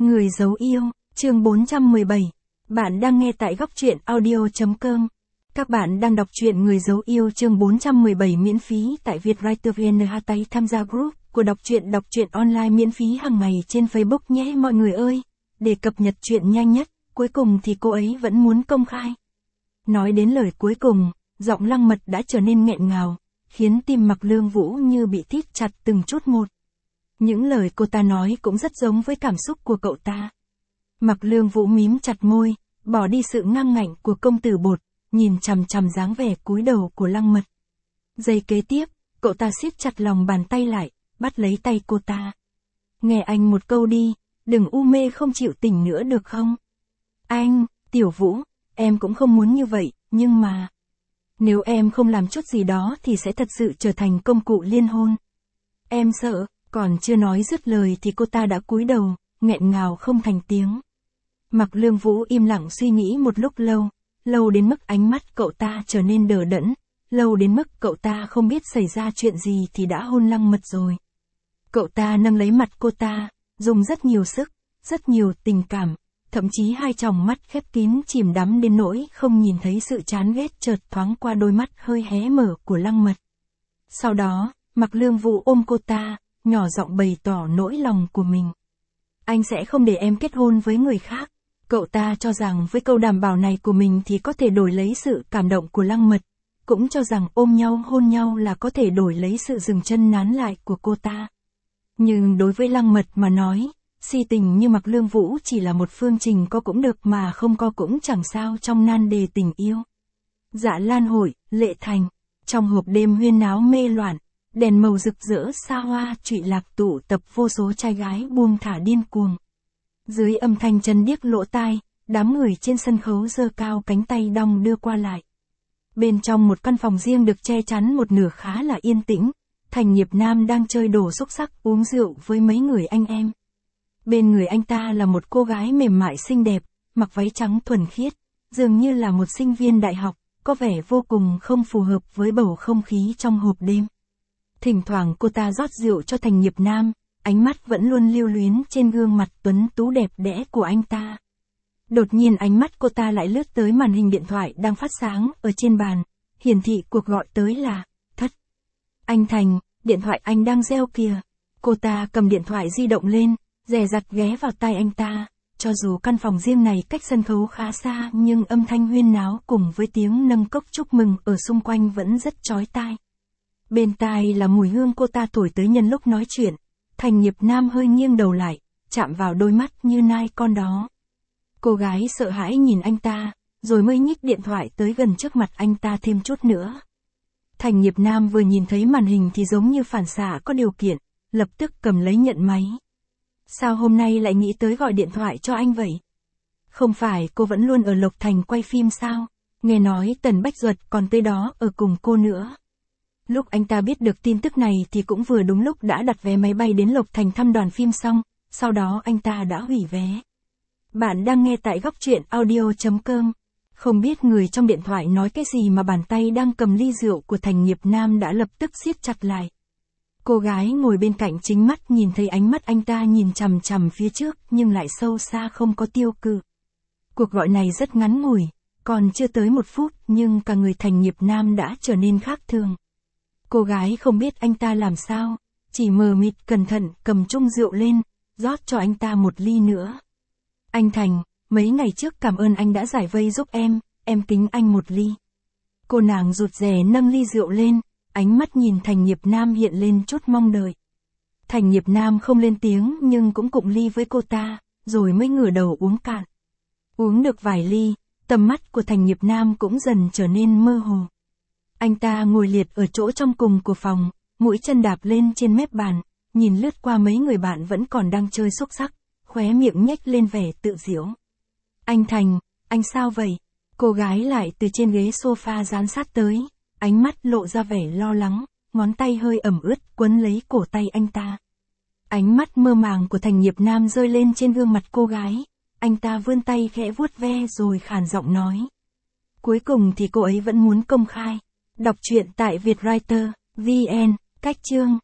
Người giấu yêu, chương 417. Bạn đang nghe tại góc truyện audio.com. Các bạn đang đọc truyện Người giấu yêu chương 417 miễn phí tại Vietwriter VN. Tham gia group của đọc truyện online miễn phí hàng ngày trên Facebook nhé mọi người ơi. Để cập nhật truyện nhanh nhất, cuối cùng thì cô ấy vẫn muốn công khai. Nói đến lời cuối cùng, giọng Lăng Mật đã trở nên nghẹn ngào, khiến tim Mạc Lương Vũ như bị thít chặt từng chút một. Những lời cô ta nói cũng rất giống với cảm xúc của cậu ta. Mạc Lương Vũ mím chặt môi, bỏ đi sự ngang ngạnh của công tử bột, nhìn chằm chằm dáng vẻ cúi đầu của Lăng Mật. Giây kế tiếp, cậu ta siết chặt lòng bàn tay lại, bắt lấy tay cô ta. Nghe anh một câu đi, đừng u mê không chịu tỉnh nữa được không? Anh, Tiểu Vũ, em cũng không muốn như vậy, nhưng mà... Nếu em không làm chút gì đó thì sẽ thật sự trở thành công cụ liên hôn. Em sợ. Còn chưa nói dứt lời thì cô ta đã cúi đầu, nghẹn ngào không thành tiếng. Mạc Lương Vũ im lặng suy nghĩ một lúc lâu, lâu đến mức ánh mắt cậu ta trở nên đờ đẫn, lâu đến mức cậu ta không biết xảy ra chuyện gì thì đã hôn Lăng Mật rồi. Cậu ta nâng lấy mặt cô ta, dùng rất nhiều sức, rất nhiều tình cảm, thậm chí hai tròng mắt khép kín chìm đắm đến nỗi không nhìn thấy sự chán ghét chợt thoáng qua đôi mắt hơi hé mở của Lăng Mật. Sau đó, Mạc Lương Vũ ôm cô ta, nhỏ giọng bày tỏ nỗi lòng của mình. Anh sẽ không để em kết hôn với người khác. Cậu ta cho rằng với câu đảm bảo này của mình thì có thể đổi lấy sự cảm động của Lăng Mật, cũng cho rằng ôm nhau hôn nhau là có thể đổi lấy sự dừng chân nán lại của cô ta. Nhưng đối với Lăng Mật mà nói, si tình như Mạc Lương Vũ chỉ là một phương trình có cũng được mà không có cũng chẳng sao trong nan đề tình yêu. Dạ Lan hội, Lệ Thành, trong hộp đêm huyên náo mê loạn, đèn màu rực rỡ xa hoa trụy lạc tụ tập vô số trai gái buông thả điên cuồng. Dưới âm thanh chân điếc lỗ tai, đám người trên sân khấu giơ cao cánh tay đong đưa qua lại. Bên trong một căn phòng riêng được che chắn một nửa khá là yên tĩnh, Thành Nghiệp Nam đang chơi đồ xúc xắc uống rượu với mấy người anh em. Bên người anh ta là một cô gái mềm mại xinh đẹp, mặc váy trắng thuần khiết, dường như là một sinh viên đại học, có vẻ vô cùng không phù hợp với bầu không khí trong hộp đêm. Thỉnh thoảng cô ta rót rượu cho Thành Nghiệp Nam, ánh mắt vẫn luôn lưu luyến trên gương mặt tuấn tú đẹp đẽ của anh ta. Đột nhiên ánh mắt cô ta lại lướt tới màn hình điện thoại đang phát sáng ở trên bàn, hiển thị cuộc gọi tới là, Thất. Anh Thành, điện thoại anh đang reo kìa. Cô ta cầm điện thoại di động lên, dè dặt ghé vào tai anh ta, cho dù căn phòng riêng này cách sân khấu khá xa nhưng âm thanh huyên náo cùng với tiếng nâng cốc chúc mừng ở xung quanh vẫn rất chói tai. Bên tai là mùi hương cô ta thổi tới nhân lúc nói chuyện. Thành Nghiệp Nam hơi nghiêng đầu lại, chạm vào đôi mắt như nai con đó. Cô gái sợ hãi nhìn anh ta, rồi mới nhích điện thoại tới gần trước mặt anh ta thêm chút nữa. Thành Nghiệp Nam vừa nhìn thấy màn hình thì giống như phản xạ có điều kiện, lập tức cầm lấy nhận máy. Sao hôm nay lại nghĩ tới gọi điện thoại cho anh vậy? Không phải cô vẫn luôn ở Lộc Thành quay phim sao? Nghe nói Tần Bách Duật còn tới đó ở cùng cô nữa. Lúc anh ta biết được tin tức này thì cũng vừa đúng lúc đã đặt vé máy bay đến Lộc Thành thăm đoàn phim xong, sau đó anh ta đã hủy vé. Bạn đang nghe tại góc truyện audio.com. Không biết người trong điện thoại nói cái gì mà bàn tay đang cầm ly rượu của Thành Nghiệp Nam đã lập tức siết chặt lại. Cô gái ngồi bên cạnh chính mắt nhìn thấy ánh mắt anh ta nhìn chằm chằm phía trước nhưng lại sâu xa không có tiêu cự. Cuộc gọi này rất ngắn ngủi, còn chưa tới 1 phút nhưng cả người Thành Nghiệp Nam đã trở nên khác thường. Cô gái không biết anh ta làm sao, chỉ mờ mịt cẩn thận cầm chung rượu lên, rót cho anh ta một ly nữa. Anh Thành, mấy ngày trước cảm ơn anh đã giải vây giúp em kính anh một ly. Cô nàng rụt rè nâng ly rượu lên, ánh mắt nhìn Thành Nghiệp Nam hiện lên chút mong đợi. Thành Nghiệp Nam không lên tiếng nhưng cũng cụng ly với cô ta, rồi mới ngửa đầu uống cạn. Uống được vài ly, tầm mắt của Thành Nghiệp Nam cũng dần trở nên mơ hồ. Anh ta ngồi liệt ở chỗ trong cùng của phòng, mũi chân đạp lên trên mép bàn, nhìn lướt qua mấy người bạn vẫn còn đang chơi xúc xắc, khóe miệng nhếch lên vẻ tự giễu. Anh Thành, anh sao vậy? Cô gái lại từ trên ghế sofa dán sát tới, ánh mắt lộ ra vẻ lo lắng, ngón tay hơi ẩm ướt quấn lấy cổ tay anh ta. Ánh mắt mơ màng của Thành Nghiệp Nam rơi lên trên gương mặt cô gái, anh ta vươn tay khẽ vuốt ve rồi khàn giọng nói. Cuối cùng thì cô ấy vẫn muốn công khai. Đọc truyện tại Vietwriter VN, cách chương